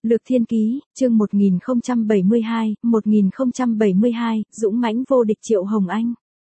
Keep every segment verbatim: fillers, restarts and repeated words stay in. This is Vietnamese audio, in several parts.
Lược Thiên Ký, chương một nghìn không trăm bảy mươi hai, một nghìn không trăm bảy mươi hai, dũng mãnh vô địch Triệu Hồng Anh.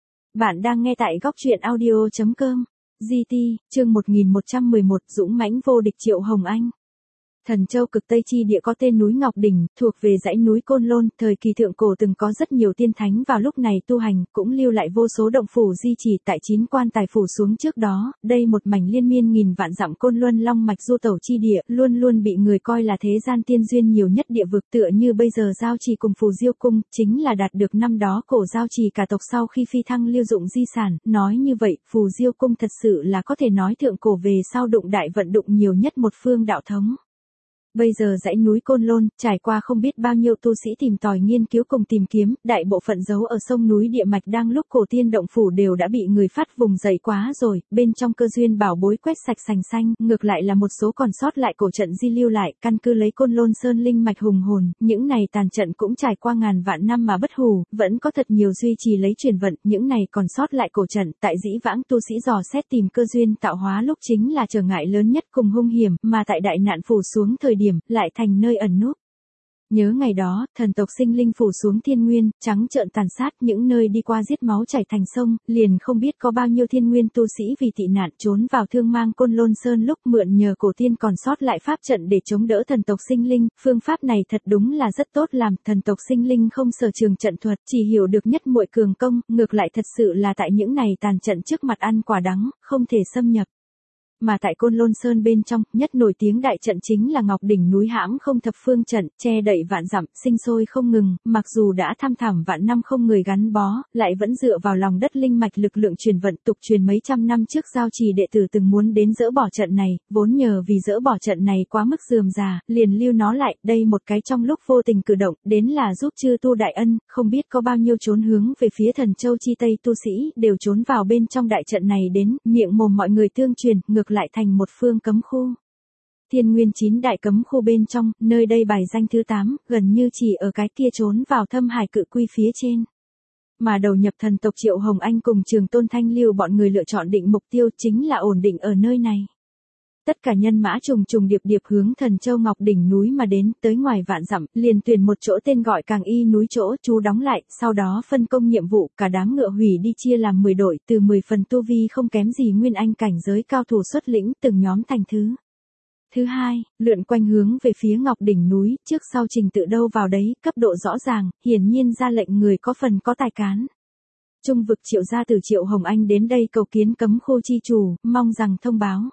Bạn đang nghe tại góc truyện audio chấm com. giê tê, chương một nghìn một trăm mười một, dũng mãnh vô địch Triệu Hồng Anh. Thần Châu cực Tây chi địa có tên núi Ngọc Đỉnh, thuộc về dãy núi Côn Lôn, thời kỳ thượng cổ từng có rất nhiều tiên thánh vào lúc này tu hành, cũng lưu lại vô số động phủ di chỉ tại chín quan tài phủ xuống trước đó, đây một mảnh liên miên nghìn vạn dặm Côn Luân long mạch du tẩu chi địa, luôn luôn bị người coi là thế gian tiên duyên nhiều nhất địa vực, tựa như bây giờ Giao Trì cùng Phù Diêu cung, chính là đạt được năm đó cổ Giao Trì cả tộc sau khi phi thăng lưu dụng di sản, nói như vậy, Phù Diêu cung thật sự là có thể nói thượng cổ về sau đụng đại vận đụng nhiều nhất một phương đạo thống. Bây giờ dãy núi Côn Lôn, trải qua không biết bao nhiêu tu sĩ tìm tòi nghiên cứu cùng tìm kiếm, đại bộ phận giấu ở sông núi địa mạch đang lúc cổ tiên động phủ đều đã bị người phát vùng dậy quá rồi, bên trong cơ duyên bảo bối quét sạch sành xanh, ngược lại là một số còn sót lại cổ trận di lưu lại, căn cứ lấy Côn Lôn Sơn linh mạch hùng hồn, những này tàn trận cũng trải qua ngàn vạn năm mà bất hủ, vẫn có thật nhiều duy trì lấy truyền vận, những này còn sót lại cổ trận, tại dĩ vãng tu sĩ dò xét tìm cơ duyên tạo hóa lúc chính là trở ngại lớn nhất cùng hung hiểm, mà tại đại nạn phủ xuống thời điểm, lại thành nơi ẩn núp. Nhớ ngày đó, thần tộc sinh linh phủ xuống thiên nguyên, trắng trợn tàn sát những nơi đi qua giết máu chảy thành sông, liền không biết có bao nhiêu thiên nguyên tu sĩ vì tị nạn trốn vào thương mang Côn Lôn Sơn lúc mượn nhờ cổ tiên còn sót lại pháp trận để chống đỡ thần tộc sinh linh, phương pháp này thật đúng là rất tốt làm, thần tộc sinh linh không sở trường trận thuật, chỉ hiểu được nhất muội cường công, ngược lại thật sự là tại những này tàn trận trước mặt ăn quả đắng, không thể xâm nhập. Mà tại Côn Lôn Sơn bên trong, nhất nổi tiếng đại trận chính là Ngọc Đỉnh núi hãm không thập phương trận, che đậy vạn dặm, sinh sôi không ngừng, mặc dù đã thăm thẳm vạn năm không người gắn bó, lại vẫn dựa vào lòng đất linh mạch lực lượng truyền vận tục truyền mấy trăm năm trước Giao Trì đệ tử từng muốn đến dỡ bỏ trận này, vốn nhờ vì dỡ bỏ trận này quá mức rườm rà, liền lưu nó lại, đây một cái trong lúc vô tình cử động, đến là giúp chư tu đại ân, không biết có bao nhiêu trốn hướng về phía Thần Châu chi Tây tu sĩ, đều trốn vào bên trong đại trận này đến, miệng mồm mọi người tương truyền, ngược lại thành một phương cấm khu. Thiên Nguyên chín đại cấm khu bên trong, nơi đây bài danh thứ tám, gần như chỉ ở cái kia trốn vào thâm hải cự quy phía trên. Mà đầu nhập thần tộc Triệu Hồng Anh cùng Trường Tôn Thanh Lưu bọn người lựa chọn định mục tiêu chính là ổn định ở nơi này. Tất cả nhân mã trùng trùng điệp điệp hướng Thần Châu Ngọc Đỉnh núi mà đến, tới ngoài vạn dặm, liền tuyển một chỗ tên gọi Càng Y núi chỗ trú đóng lại, sau đó phân công nhiệm vụ, cả đám ngựa hủy đi chia làm mười đội, từ mười phần tu vi không kém gì nguyên anh cảnh giới cao thủ xuất lĩnh, từng nhóm thành thứ. Thứ hai, lượn quanh hướng về phía Ngọc Đỉnh núi, trước sau trình tự đâu vào đấy, cấp độ rõ ràng, hiển nhiên ra lệnh người có phần có tài cán. Trung vực Triệu gia từ Triệu Hồng Anh đến đây cầu kiến cấm khu chi chủ, mong rằng thông báo.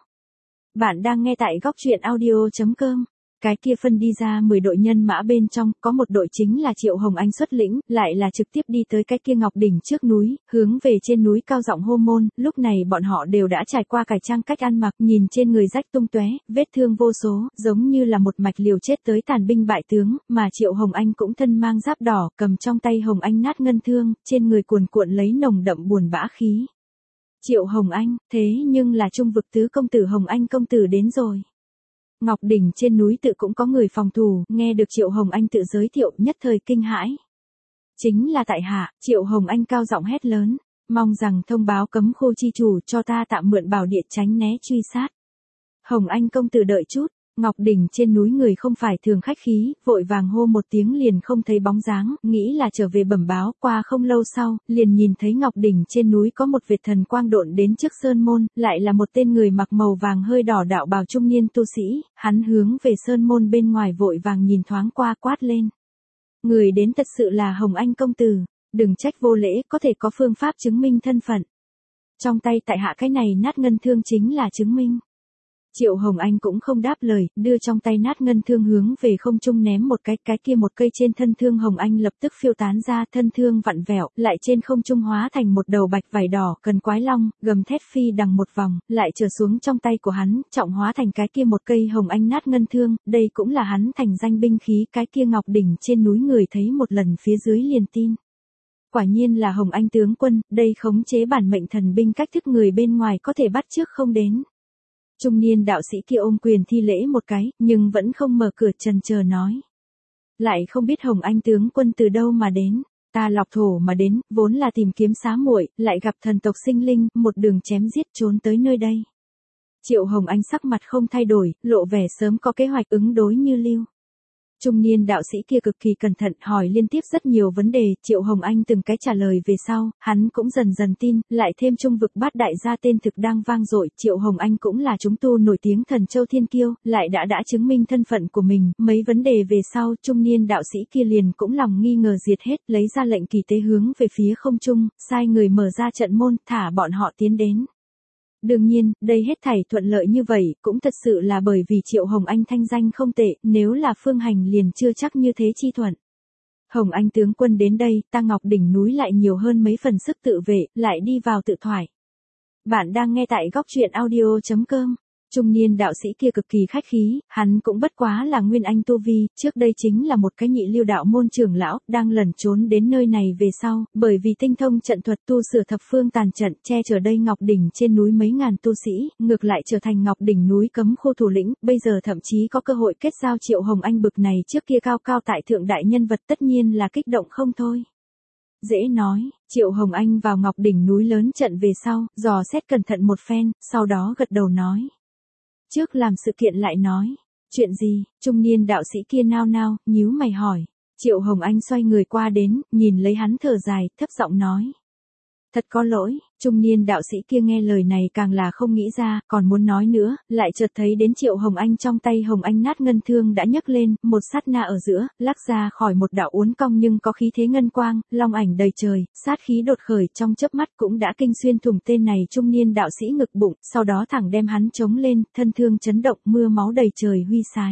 Bạn đang nghe tại góc truyện audio chấm com. Cái kia phân đi ra mười đội nhân mã bên trong, có một đội chính là Triệu Hồng Anh xuất lĩnh, lại là trực tiếp đi tới cái kia Ngọc Đỉnh trước núi, hướng về trên núi cao giọng hô môn, lúc này bọn họ đều đã trải qua cải trang cách ăn mặc, nhìn trên người rách tung tóe, vết thương vô số, giống như là một mạch liều chết tới tàn binh bại tướng, mà Triệu Hồng Anh cũng thân mang giáp đỏ, cầm trong tay Hồng Anh nát ngân thương, trên người cuồn cuộn lấy nồng đậm buồn bã khí. Triệu Hồng Anh, thế nhưng là trung vực tứ công tử Hồng Anh công tử đến rồi. Ngọc Đỉnh trên núi tự cũng có người phòng thủ, nghe được Triệu Hồng Anh tự giới thiệu nhất thời kinh hãi. Chính là tại hạ, Triệu Hồng Anh cao giọng hét lớn, mong rằng thông báo cấm khu chi chủ cho ta tạm mượn bảo địa tránh né truy sát. Hồng Anh công tử đợi chút. Ngọc Đỉnh trên núi người không phải thường khách khí, vội vàng hô một tiếng liền không thấy bóng dáng, nghĩ là trở về bẩm báo, qua không lâu sau, liền nhìn thấy Ngọc Đỉnh trên núi có một vệt thần quang độn đến trước sơn môn, lại là một tên người mặc màu vàng hơi đỏ đạo bào trung niên tu sĩ, hắn hướng về sơn môn bên ngoài vội vàng nhìn thoáng qua quát lên. Người đến thật sự là Hồng Anh công tử, đừng trách vô lễ, có thể có phương pháp chứng minh thân phận. Trong tay tại hạ cái này nát ngân thương chính là chứng minh. Triệu Hồng Anh cũng không đáp lời, đưa trong tay nát ngân thương hướng về không trung ném một cái, cái kia một cây trên thân thương Hồng Anh lập tức phiêu tán ra, thân thương vặn vẹo, lại trên không trung hóa thành một đầu bạch vảy đỏ, cần quái long, gầm thét phi đằng một vòng, lại trở xuống trong tay của hắn, trọng hóa thành cái kia một cây Hồng Anh nát ngân thương, đây cũng là hắn thành danh binh khí, cái kia Ngọc Đỉnh trên núi người thấy một lần phía dưới liền tin. Quả nhiên là Hồng Anh tướng quân, đây khống chế bản mệnh thần binh cách thức người bên ngoài có thể bắt trước không đến. Trung niên đạo sĩ kia ôm quyền thi lễ một cái, nhưng vẫn không mở cửa chần chờ nói. Lại không biết Hồng Anh tướng quân từ đâu mà đến, ta lọc thổ mà đến, vốn là tìm kiếm xá muội, lại gặp thần tộc sinh linh, một đường chém giết trốn tới nơi đây. Triệu Hồng Anh sắc mặt không thay đổi, lộ vẻ sớm có kế hoạch ứng đối như lưu. Trung niên đạo sĩ kia cực kỳ cẩn thận hỏi liên tiếp rất nhiều vấn đề, Triệu Hồng Anh từng cái trả lời về sau, hắn cũng dần dần tin, lại thêm trung vực bát đại gia tên thực đang vang dội, Triệu Hồng Anh cũng là chúng tu nổi tiếng thần châu thiên kiêu, lại đã đã chứng minh thân phận của mình, mấy vấn đề về sau, trung niên đạo sĩ kia liền cũng lòng nghi ngờ diệt hết, lấy ra lệnh kỳ tế hướng về phía không trung, sai người mở ra trận môn, thả bọn họ tiến đến. Đương nhiên, đây hết thảy thuận lợi như vậy, cũng thật sự là bởi vì Triệu Hồng Anh thanh danh không tệ, nếu là Phương Hành liền chưa chắc như thế chi thuận. Hồng Anh tướng quân đến đây, ta Ngọc đỉnh núi lại nhiều hơn mấy phần sức tự vệ, lại đi vào tự thoại. Bạn đang nghe tại góc truyện audio chấm com. Trung niên đạo sĩ kia cực kỳ khách khí, hắn cũng bất quá là nguyên anh tu vi, trước đây chính là một cái nhị lưu đạo môn trưởng lão, đang lẩn trốn đến nơi này về sau, bởi vì tinh thông trận thuật tu sửa thập phương tàn trận, che chở đây Ngọc đỉnh trên núi mấy ngàn tu sĩ, ngược lại trở thành Ngọc đỉnh núi cấm khu thủ lĩnh, bây giờ thậm chí có cơ hội kết giao Triệu Hồng Anh bực này trước kia cao cao tại thượng đại nhân vật, tất nhiên là kích động không thôi. Dễ nói, Triệu Hồng Anh vào Ngọc đỉnh núi lớn trận về sau, dò xét cẩn thận một phen, sau đó gật đầu nói. Trước làm sự kiện lại nói. Chuyện gì? Trung niên đạo sĩ kia nao nao, nhíu mày hỏi. Triệu Hồng Anh xoay người qua đến, nhìn lấy hắn thở dài, thấp giọng nói. Thật có lỗi, trung niên đạo sĩ kia nghe lời này càng là không nghĩ ra, còn muốn nói nữa, lại chợt thấy đến Triệu Hồng Anh trong tay Hồng Anh nát ngân thương đã nhấc lên, một sát na ở giữa, lắc ra khỏi một đạo uốn cong nhưng có khí thế ngân quang, long ảnh đầy trời, sát khí đột khởi trong chớp mắt cũng đã kinh xuyên thủng tên này trung niên đạo sĩ ngực bụng, sau đó thẳng đem hắn chống lên, thân thương chấn động, mưa máu đầy trời huy sái.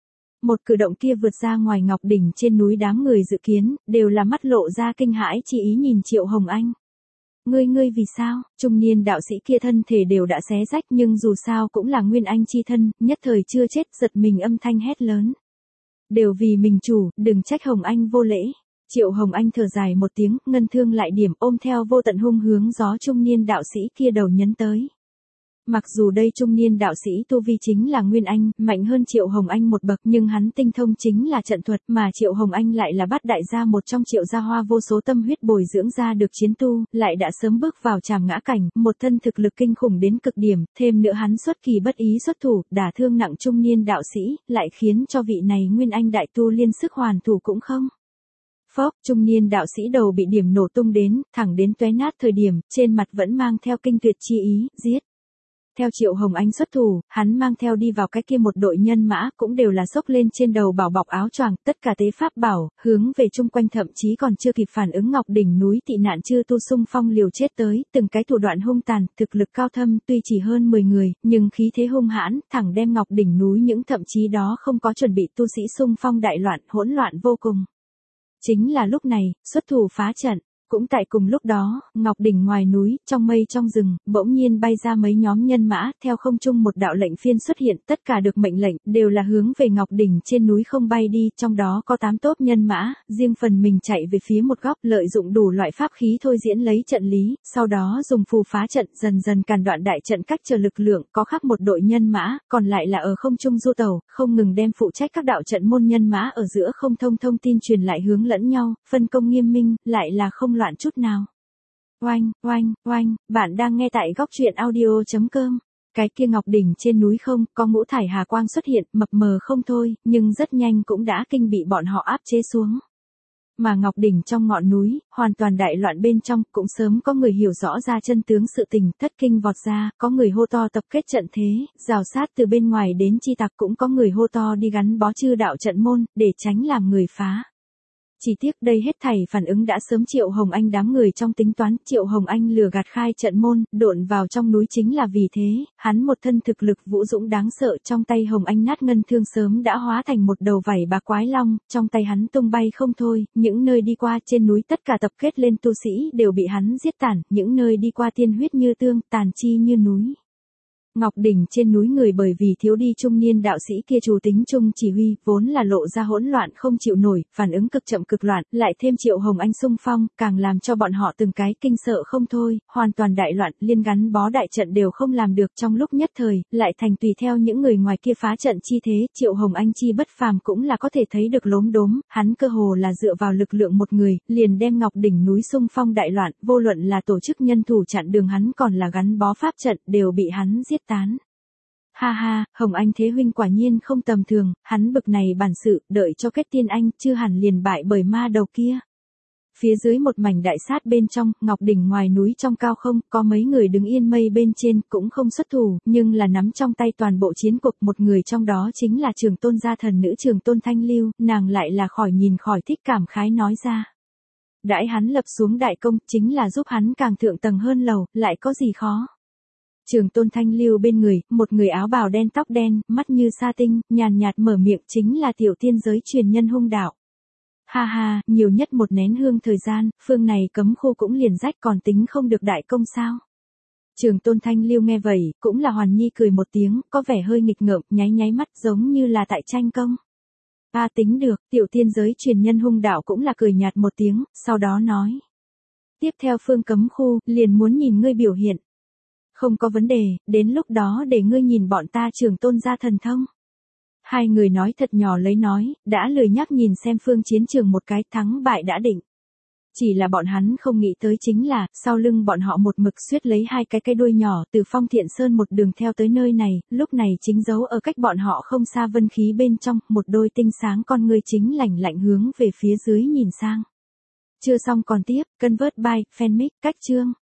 Một cử động kia vượt ra ngoài Ngọc đỉnh trên núi, đám người dự kiến, đều là mắt lộ ra kinh hãi chi ý nhìn Triệu Hồng Anh. Ngươi ngươi vì sao? Trung niên đạo sĩ kia thân thể đều đã xé rách nhưng dù sao cũng là nguyên anh chi thân, nhất thời chưa chết, giật mình âm thanh hét lớn. Đều vì mình chủ, đừng trách Hồng Anh vô lễ. Triệu Hồng Anh thở dài một tiếng, ngân thương lại điểm, ôm theo vô tận hung hướng gió trung niên đạo sĩ kia đầu nhấn tới. Mặc dù đây trung niên đạo sĩ tu vi chính là Nguyên Anh, mạnh hơn Triệu Hồng Anh một bậc, nhưng hắn tinh thông chính là trận thuật, mà Triệu Hồng Anh lại là bát đại gia một trong Triệu gia hoa vô số tâm huyết bồi dưỡng ra được chiến tu, lại đã sớm bước vào trảm ngã cảnh, một thân thực lực kinh khủng đến cực điểm, thêm nữa hắn xuất kỳ bất ý xuất thủ, đả thương nặng trung niên đạo sĩ, lại khiến cho vị này Nguyên Anh đại tu liên sức hoàn thủ cũng không. Phốc, trung niên đạo sĩ đầu bị điểm nổ tung đến, thẳng đến tóe nát thời điểm, trên mặt vẫn mang theo kinh tuyệt chi ý, giết. Theo Triệu Hồng Anh xuất thủ, hắn mang theo đi vào cái kia một đội nhân mã, cũng đều là xốc lên trên đầu bảo bọc áo choàng, tất cả tế pháp bảo, hướng về chung quanh, thậm chí còn chưa kịp phản ứng Ngọc đỉnh núi tị nạn chư tu xung phong liều chết tới, từng cái thủ đoạn hung tàn, thực lực cao thâm, tuy chỉ hơn mười người, nhưng khí thế hung hãn, thẳng đem Ngọc đỉnh núi những thậm chí đó không có chuẩn bị tu sĩ xung phong đại loạn, hỗn loạn vô cùng. Chính là lúc này, xuất thủ phá trận. Cũng tại cùng lúc đó, Ngọc đỉnh ngoài núi, trong mây trong rừng, bỗng nhiên bay ra mấy nhóm nhân mã, theo không trung một đạo lệnh phiên xuất hiện, tất cả được mệnh lệnh, đều là hướng về Ngọc đỉnh trên núi không bay đi, trong đó có tám tốp nhân mã, riêng phần mình chạy về phía một góc, lợi dụng đủ loại pháp khí thôi diễn lấy trận lý, sau đó dùng phù phá trận, dần dần càn đoạn đại trận cách trở lực lượng, có khác một đội nhân mã, còn lại là ở không trung du tàu, không ngừng đem phụ trách các đạo trận môn nhân mã ở giữa không thông thông tin truyền lại hướng lẫn nhau, phân công nghiêm minh, lại là không loạn chút nào. Oanh, oanh, oanh, bạn đang nghe tại góc truyện audio chấm com. Cái kia Ngọc đỉnh trên núi không, có ngũ thải hà quang xuất hiện, mập mờ không thôi, nhưng rất nhanh cũng đã kinh bị bọn họ áp chế xuống. Mà Ngọc đỉnh trong ngọn núi, hoàn toàn đại loạn bên trong, cũng sớm có người hiểu rõ ra chân tướng sự tình, thất kinh vọt ra, có người hô to tập kết trận thế, rào sát từ bên ngoài đến chi tặc, cũng có người hô to đi gắn bó chư đạo trận môn, để tránh làm người phá. Chỉ tiếc đây hết thảy phản ứng đã sớm Triệu Hồng Anh đám người trong tính toán, Triệu Hồng Anh lừa gạt khai trận môn, độn vào trong núi chính là vì thế, hắn một thân thực lực vũ dũng đáng sợ, trong tay Hồng Anh nát ngân thương sớm đã hóa thành một đầu vảy bạc quái long, trong tay hắn tung bay không thôi, những nơi đi qua trên núi tất cả tập kết lên tu sĩ đều bị hắn giết tản, những nơi đi qua tiên huyết như tương, tàn chi như núi. Ngọc đỉnh trên núi người bởi vì thiếu đi trung niên đạo sĩ kia chủ tính trung chỉ huy, vốn là lộ ra hỗn loạn không chịu nổi, phản ứng cực chậm cực loạn, lại thêm Triệu Hồng Anh xung phong, càng làm cho bọn họ từng cái kinh sợ không thôi, hoàn toàn đại loạn, liên gắn bó đại trận đều không làm được, trong lúc nhất thời, lại thành tùy theo những người ngoài kia phá trận chi thế, Triệu Hồng Anh chi bất phàm cũng là có thể thấy được lốm đốm, hắn cơ hồ là dựa vào lực lượng một người, liền đem Ngọc đỉnh núi xung phong đại loạn, vô luận là tổ chức nhân thủ chặn đường hắn còn là gắn bó pháp trận, đều bị hắn giết tán. Ha ha, Hồng Anh Thế huynh quả nhiên không tầm thường, hắn bực này bản sự, đợi cho kết tiên anh, chưa hẳn liền bại bởi ma đầu kia. Phía dưới một mảnh đại sát bên trong, ngọc đỉnh ngoài núi trong cao không, có mấy người đứng yên mây bên trên, cũng không xuất thủ, nhưng là nắm trong tay toàn bộ chiến cục, một người trong đó chính là Trường Tôn gia thần nữ Trường Tôn Thanh Lưu, nàng lại là khỏi nhìn khỏi thích cảm khái nói ra. Đãi hắn lập xuống đại công, chính là giúp hắn càng thượng tầng hơn lầu, lại có gì khó. Trường Tôn Thanh Lưu bên người, một người áo bào đen tóc đen, mắt như sa tinh, nhàn nhạt mở miệng chính là tiểu tiên giới truyền nhân Hung Đạo. Ha ha, nhiều nhất một nén hương thời gian, phương này cấm khu cũng liền rách còn tính không được đại công sao. Trường Tôn Thanh Lưu nghe vậy, cũng là hoàn nhi cười một tiếng, có vẻ hơi nghịch ngợm, nháy nháy mắt giống như là tại tranh công. Ta tính được, tiểu tiên giới truyền nhân Hung Đạo cũng là cười nhạt một tiếng, sau đó nói. Tiếp theo phương cấm khu, liền muốn nhìn ngươi biểu hiện. Không có vấn đề, đến lúc đó để ngươi nhìn bọn ta Trường Tôn gia thần thông. Hai người nói thật nhỏ lấy nói, đã lười nhắc nhìn xem phương chiến trường một cái thắng bại đã định. Chỉ là bọn hắn không nghĩ tới chính là, sau lưng bọn họ một mực suýt lấy hai cái cây đuôi nhỏ từ Phong Thiện Sơn một đường theo tới nơi này, lúc này chính giấu ở cách bọn họ không xa vân khí bên trong, một đôi tinh sáng con ngươi chính lạnh lạnh hướng về phía dưới nhìn sang. Chưa xong còn tiếp, Convert by, Fanmic, cách chương.